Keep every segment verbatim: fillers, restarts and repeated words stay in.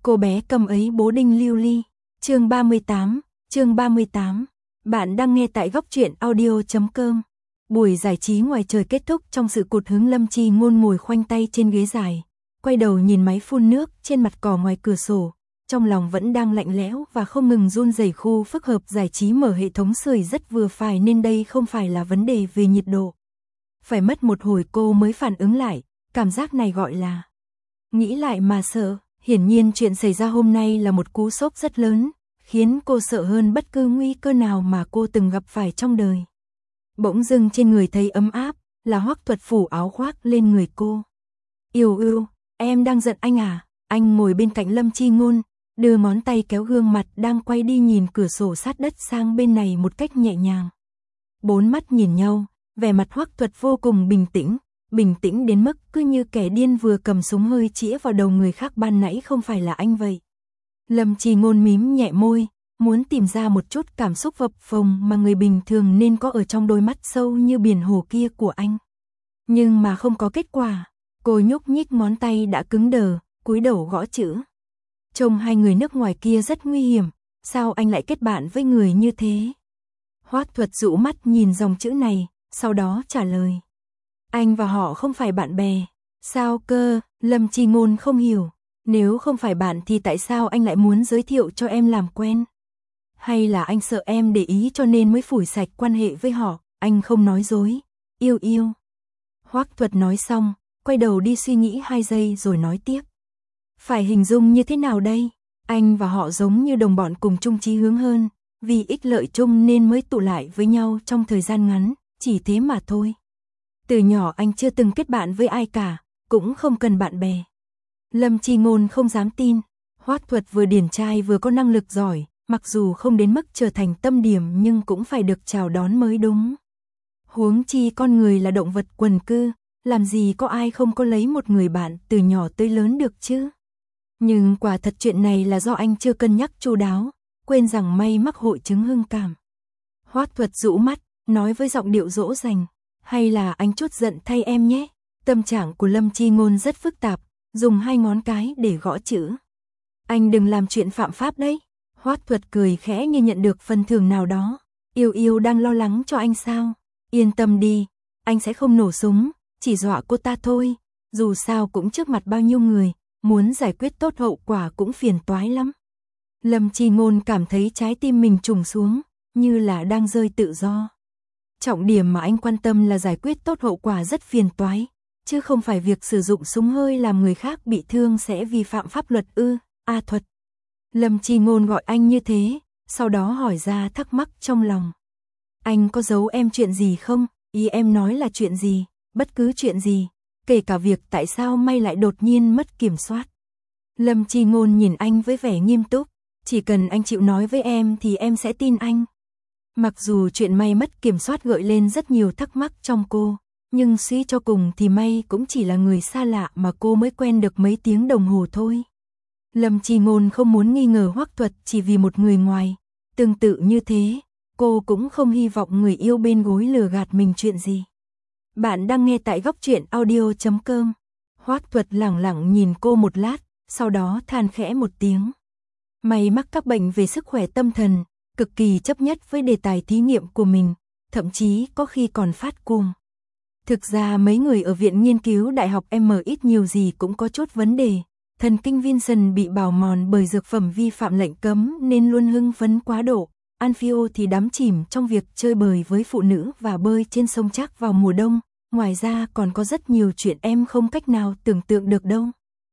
Cô bé cầm ấy bố đinh lưu ly. Chương ba mươi tám, chương ba mươi tám. Bạn đang nghe tại góc truyện audio chấm com. Buổi giải trí ngoài trời kết thúc trong sự cụt hứng. Lâm Chi Ngôn ngồi khoanh tay trên ghế dài, quay đầu nhìn máy phun nước trên mặt cỏ ngoài cửa sổ, trong lòng vẫn đang lạnh lẽo và không ngừng run rẩy. Khu phức hợp giải trí mở hệ thống sưởi rất vừa phải nên đây không phải là vấn đề về nhiệt độ. Phải mất một hồi cô mới phản ứng lại, cảm giác này gọi là nghĩ lại mà sợ. Hiển nhiên chuyện xảy ra hôm nay là một cú sốc rất lớn, khiến cô sợ hơn bất cứ nguy cơ nào mà cô từng gặp phải trong đời. Bỗng dưng trên người thấy ấm áp, là Hoắc Thuật phủ áo khoác lên người cô. Yêu ưu, em đang giận anh à? Anh ngồi bên cạnh Lâm Chi Ngôn, đưa ngón tay kéo gương mặt đang quay đi nhìn cửa sổ sát đất sang bên này một cách nhẹ nhàng. Bốn mắt nhìn nhau, vẻ mặt Hoắc Thuật vô cùng bình tĩnh. Bình tĩnh đến mức cứ như kẻ điên vừa cầm súng hơi chĩa vào đầu người khác. Ban nãy không phải là anh vậy. Lâm Chi Ngôn mím nhẹ môi, muốn tìm ra một chút cảm xúc phập phồng mà người bình thường nên có ở trong đôi mắt sâu như biển hồ kia của anh. Nhưng mà không có kết quả. Cô nhúc nhích ngón tay đã cứng đờ, cúi đầu gõ chữ. Trông hai người nước ngoài kia rất nguy hiểm, sao anh lại kết bạn với người như thế? Hoắc Thuật dụ mắt nhìn dòng chữ này, sau đó trả lời. Anh và họ không phải bạn bè. Sao cơ? Lâm Chi Ngôn không hiểu. Nếu không phải bạn thì tại sao anh lại muốn giới thiệu cho em làm quen? Hay là anh sợ em để ý cho nên mới phủi sạch quan hệ với họ? Anh không nói dối. Yêu yêu. Hoắc Thuật nói xong, quay đầu đi suy nghĩ hai giây rồi nói tiếp. Phải hình dung như thế nào đây? Anh và họ giống như đồng bọn cùng chung chí hướng hơn, vì ích lợi chung nên mới tụ lại với nhau trong thời gian ngắn, chỉ thế mà thôi. Từ nhỏ anh chưa từng kết bạn với ai cả, cũng không cần bạn bè. Lâm Chi Ngôn không dám tin. Hoắc Thuật vừa điển trai vừa có năng lực giỏi, mặc dù không đến mức trở thành tâm điểm nhưng cũng phải được chào đón mới đúng. Huống chi con người là động vật quần cư, làm gì có ai không có lấy một người bạn từ nhỏ tới lớn được chứ. Nhưng quả thật chuyện này là do anh chưa cân nhắc chu đáo, quên rằng may mắc hội chứng hưng cảm. Hoắc Thuật rũ mắt, nói với giọng điệu dỗ dành. Hay là anh chút giận thay em nhé. Tâm trạng của Lâm Chi Ngôn rất phức tạp, dùng hai ngón cái để gõ chữ. Anh đừng làm chuyện phạm pháp đấy. Hoắc Thuật cười khẽ như nhận được phần thưởng nào đó. Yêu yêu đang lo lắng cho anh sao? Yên tâm đi, anh sẽ không nổ súng, chỉ dọa cô ta thôi. Dù sao cũng trước mặt bao nhiêu người, muốn giải quyết tốt hậu quả cũng phiền toái lắm. Lâm Chi Ngôn cảm thấy trái tim mình trùng xuống, như là đang rơi tự do. Trọng điểm mà anh quan tâm là giải quyết tốt hậu quả rất phiền toái, chứ không phải việc sử dụng súng hơi làm người khác bị thương sẽ vi phạm pháp luật ư? A Thuật. Lâm Chi Ngôn gọi anh như thế, sau đó hỏi ra thắc mắc trong lòng. Anh có giấu em chuyện gì không? Ý em nói là chuyện gì? Bất cứ chuyện gì, kể cả việc tại sao May lại đột nhiên mất kiểm soát. Lâm Chi Ngôn nhìn anh với vẻ nghiêm túc, chỉ cần anh chịu nói với em thì em sẽ tin anh. Mặc dù chuyện May mất kiểm soát gợi lên rất nhiều thắc mắc trong cô, nhưng suy cho cùng thì May cũng chỉ là người xa lạ mà cô mới quen được mấy tiếng đồng hồ thôi. Lâm Chi Ngôn không muốn nghi ngờ Hoắc Thuật chỉ vì một người ngoài. Tương tự như thế, cô cũng không hy vọng người yêu bên gối lừa gạt mình chuyện gì. Bạn đang nghe tại góc truyện audio chấm com. Hoắc Thuật lẳng lặng nhìn cô một lát, sau đó than khẽ một tiếng. May mắc các bệnh về sức khỏe tâm thần, cực kỳ chấp nhất với đề tài thí nghiệm của mình, thậm chí có khi còn phát cuồng. Thực ra mấy người ở viện nghiên cứu đại học M ít nhiều gì cũng có chút vấn đề. Thần kinh Vincent bị bào mòn bởi dược phẩm vi phạm lệnh cấm nên luôn hưng phấn quá độ. Anfio thì đắm chìm trong việc chơi bời với phụ nữ và bơi trên sông Trác vào mùa đông. Ngoài ra còn có rất nhiều chuyện em không cách nào tưởng tượng được đâu.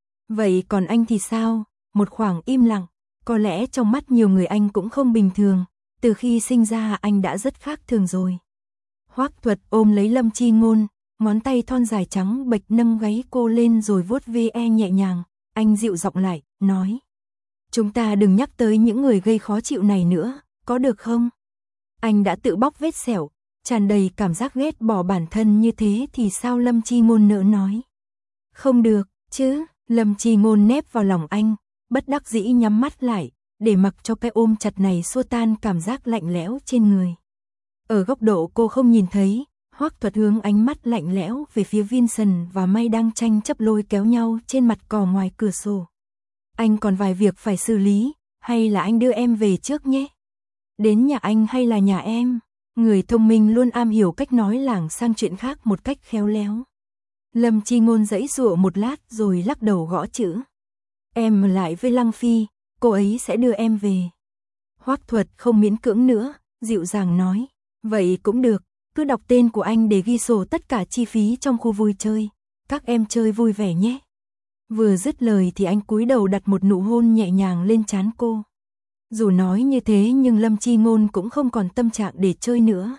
Vậy còn anh thì sao? Một khoảng im lặng. Có lẽ trong mắt nhiều người anh cũng không bình thường. Từ khi sinh ra anh đã rất khác thường rồi. Hoắc Thuật ôm lấy Lâm Chi Ngôn, ngón tay thon dài trắng bệch nâng gáy cô lên rồi vuốt ve nhẹ nhàng. Anh dịu giọng lại, nói. Chúng ta đừng nhắc tới những người gây khó chịu này nữa, có được không? Anh đã tự bóc vết sẹo, tràn đầy cảm giác ghét bỏ bản thân như thế thì sao? Lâm Chi Ngôn nỡ nói. Không được, chứ. Lâm Chi Ngôn nép vào lòng anh, bất đắc dĩ nhắm mắt lại, để mặc cho cái ôm chặt này xua tan cảm giác lạnh lẽo trên người. Ở góc độ cô không nhìn thấy, Hoắc Thuật hướng ánh mắt lạnh lẽo về phía Vincent và May đang tranh chấp lôi kéo nhau trên mặt cỏ ngoài cửa sổ. Anh còn vài việc phải xử lý, hay là anh đưa em về trước nhé? Đến nhà anh hay là nhà em? Người thông minh luôn am hiểu cách nói lảng sang chuyện khác một cách khéo léo. Lâm Chi Ngôn giãy giụa một lát rồi lắc đầu gõ chữ. Em lại với Lăng Phi, cô ấy sẽ đưa em về. Hoắc Thuật không miễn cưỡng nữa, dịu dàng nói. Vậy cũng được, cứ đọc tên của anh để ghi sổ tất cả chi phí trong khu vui chơi. Các em chơi vui vẻ nhé. Vừa dứt lời thì anh cúi đầu đặt một nụ hôn nhẹ nhàng lên trán cô. Dù nói như thế nhưng Lâm Chi Ngôn cũng không còn tâm trạng để chơi nữa.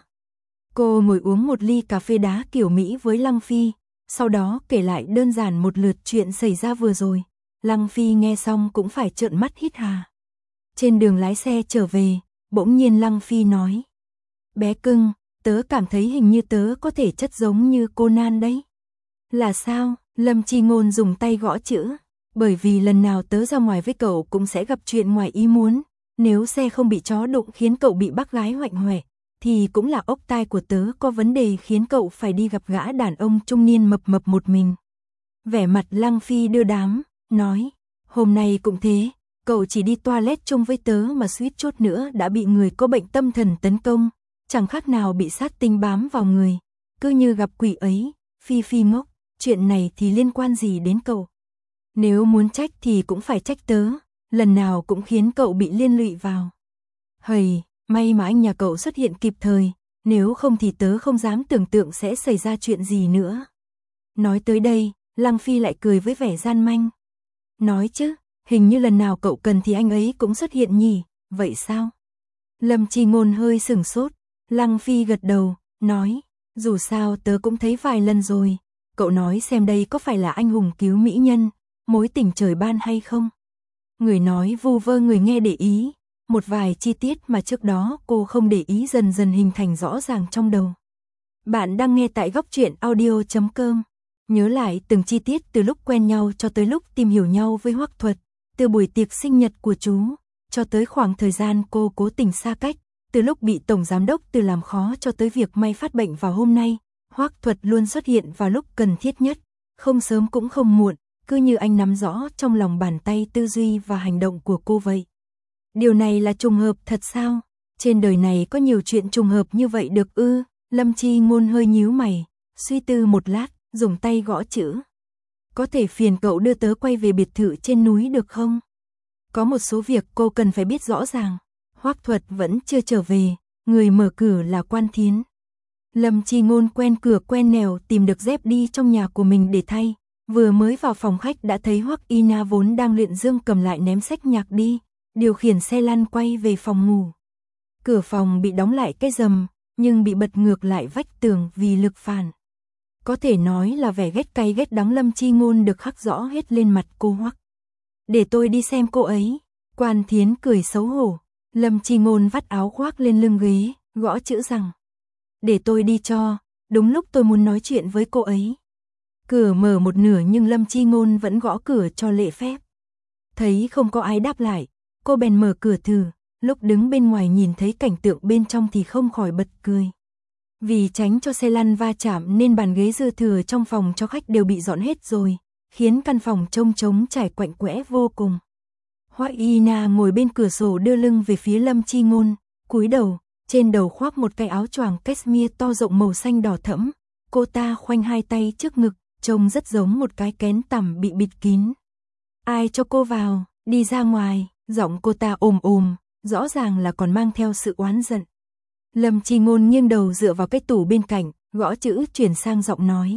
Cô ngồi uống một ly cà phê đá kiểu Mỹ với Lăng Phi, sau đó kể lại đơn giản một lượt chuyện xảy ra vừa rồi. Lăng Phi nghe xong cũng phải trợn mắt hít hà. Trên đường lái xe trở về, bỗng nhiên Lăng Phi nói. Bé cưng, tớ cảm thấy hình như tớ có thể chất giống như Conan đấy. Là sao? Lâm Chi Ngôn dùng tay gõ chữ. Bởi vì lần nào tớ ra ngoài với cậu cũng sẽ gặp chuyện ngoài ý muốn. Nếu xe không bị chó đụng khiến cậu bị bác gái hoạnh hoẹ, thì cũng là ốc tai của tớ có vấn đề khiến cậu phải đi gặp gã đàn ông trung niên mập mập một mình. Vẻ mặt Lăng Phi đưa đám, nói. Hôm nay cũng thế, cậu chỉ đi toilet chung với tớ mà suýt chút nữa đã bị người có bệnh tâm thần tấn công. Chẳng khác nào bị sát tinh bám vào người. Cứ như gặp quỷ ấy. Phi Phi ngốc, chuyện này thì liên quan gì đến cậu? Nếu muốn trách thì cũng phải trách tớ. Lần nào cũng khiến cậu bị liên lụy vào. Hầy, may mà anh nhà cậu xuất hiện kịp thời, nếu không thì tớ không dám tưởng tượng sẽ xảy ra chuyện gì nữa. Nói tới đây, Lăng Phi lại cười với vẻ gian manh. Nói chứ, hình như lần nào cậu cần thì anh ấy cũng xuất hiện nhỉ, vậy sao? Lâm Chi Ngôn hơi sửng sốt, Lăng Phi gật đầu, nói, dù sao tớ cũng thấy vài lần rồi, cậu nói xem đây có phải là anh hùng cứu mỹ nhân, mối tình trời ban hay không? Người nói vu vơ người nghe để ý, một vài chi tiết mà trước đó cô không để ý dần dần hình thành rõ ràng trong đầu. Bạn đang nghe tại góc truyện audio chấm com. Nhớ lại từng chi tiết từ lúc quen nhau cho tới lúc tìm hiểu nhau với Hoắc Thuật, từ buổi tiệc sinh nhật của chú, cho tới khoảng thời gian cô cố tình xa cách, từ lúc bị Tổng Giám đốc Từ làm khó cho tới việc may phát bệnh vào hôm nay, Hoắc Thuật luôn xuất hiện vào lúc cần thiết nhất, không sớm cũng không muộn, cứ như anh nắm rõ trong lòng bàn tay tư duy và hành động của cô vậy. Điều này là trùng hợp thật sao? Trên đời này có nhiều chuyện trùng hợp như vậy được ư? Lâm Chi Ngôn hơi nhíu mày, suy tư một lát, dùng tay gõ chữ. Có thể phiền cậu đưa tớ quay về biệt thự trên núi được không? Có một số việc cô cần phải biết rõ ràng. Hoắc Thuật vẫn chưa trở về, người mở cửa là Quan Thiến. Lâm Chi Ngôn quen cửa quen nẻo tìm được dép đi trong nhà của mình để thay. Vừa mới vào phòng khách đã thấy Hoắc Y Na vốn đang luyện dương cầm lại ném sách nhạc đi, điều khiển xe lăn quay về phòng ngủ. Cửa phòng bị đóng lại cái rầm, nhưng bị bật ngược lại vách tường vì lực phản. Có thể nói là vẻ ghét cay ghét đắng Lâm Chi Ngôn được khắc rõ hết lên mặt cô Hoắc. Để tôi đi xem cô ấy. Quan Thiến cười xấu hổ. Lâm Chi Ngôn vắt áo khoác lên lưng ghế, gõ chữ rằng. Để tôi đi cho, đúng lúc tôi muốn nói chuyện với cô ấy. Cửa mở một nửa nhưng Lâm Chi Ngôn vẫn gõ cửa cho lễ phép. Thấy không có ai đáp lại, cô bèn mở cửa thử, lúc đứng bên ngoài nhìn thấy cảnh tượng bên trong thì không khỏi bật cười. Vì tránh cho xe lăn va chạm nên bàn ghế dư thừa trong phòng cho khách đều bị dọn hết rồi, khiến căn phòng trông trống trải quạnh quẽ vô cùng. Hoắc Y Na ngồi bên cửa sổ đưa lưng về phía Lâm Chi Ngôn, cúi đầu, trên đầu khoác một cái áo choàng cashmere to rộng màu xanh đỏ thẫm. Cô ta khoanh hai tay trước ngực, trông rất giống một cái kén tằm bị bịt kín. Ai cho cô vào, đi ra ngoài, giọng cô ta ồm ồm, rõ ràng là còn mang theo sự oán giận. Lâm Chi Ngôn nghiêng đầu dựa vào cái tủ bên cạnh, gõ chữ chuyển sang giọng nói.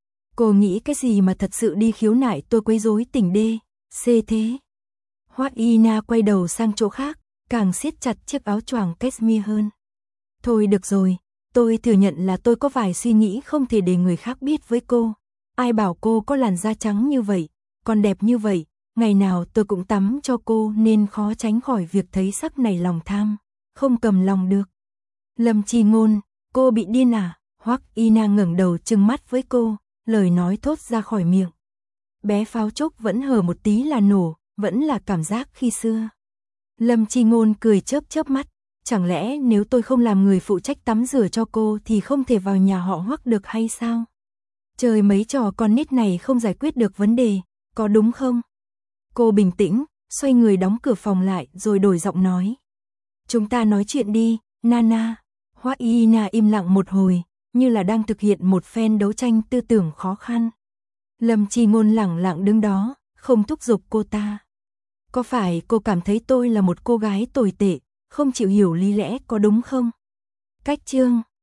Cô nghĩ cái gì mà thật sự đi khiếu nại tôi quấy rối tỉnh đê, xê thế. Hoắc Y Na quay đầu sang chỗ khác, càng siết chặt chiếc áo choàng cashmere hơn. Thôi được rồi, tôi thừa nhận là tôi có vài suy nghĩ không thể để người khác biết với cô. Ai bảo cô có làn da trắng như vậy, còn đẹp như vậy, ngày nào tôi cũng tắm cho cô nên khó tránh khỏi việc thấy sắc này lòng tham, không cầm lòng được. Lâm Chi Ngôn, cô bị điên à? Hoắc Y Na ngẩng đầu trừng mắt với cô, lời nói thốt ra khỏi miệng. Bé pháo trúc vẫn hở một tí là nổ, vẫn là cảm giác khi xưa. Lâm Chi Ngôn cười chớp chớp mắt, chẳng lẽ nếu tôi không làm người phụ trách tắm rửa cho cô thì không thể vào nhà họ Hoắc được hay sao? Trời mấy trò con nít này không giải quyết được vấn đề, có đúng không? Cô bình tĩnh, xoay người đóng cửa phòng lại rồi đổi giọng nói. Chúng ta nói chuyện đi, Nana. Hoắc Y Na im lặng một hồi, như là đang thực hiện một phen đấu tranh tư tưởng khó khăn. Lâm Chi Ngôn lẳng lặng đứng đó, không thúc giục cô ta. Có phải cô cảm thấy tôi là một cô gái tồi tệ, không chịu hiểu lý lẽ có đúng không? Cách chương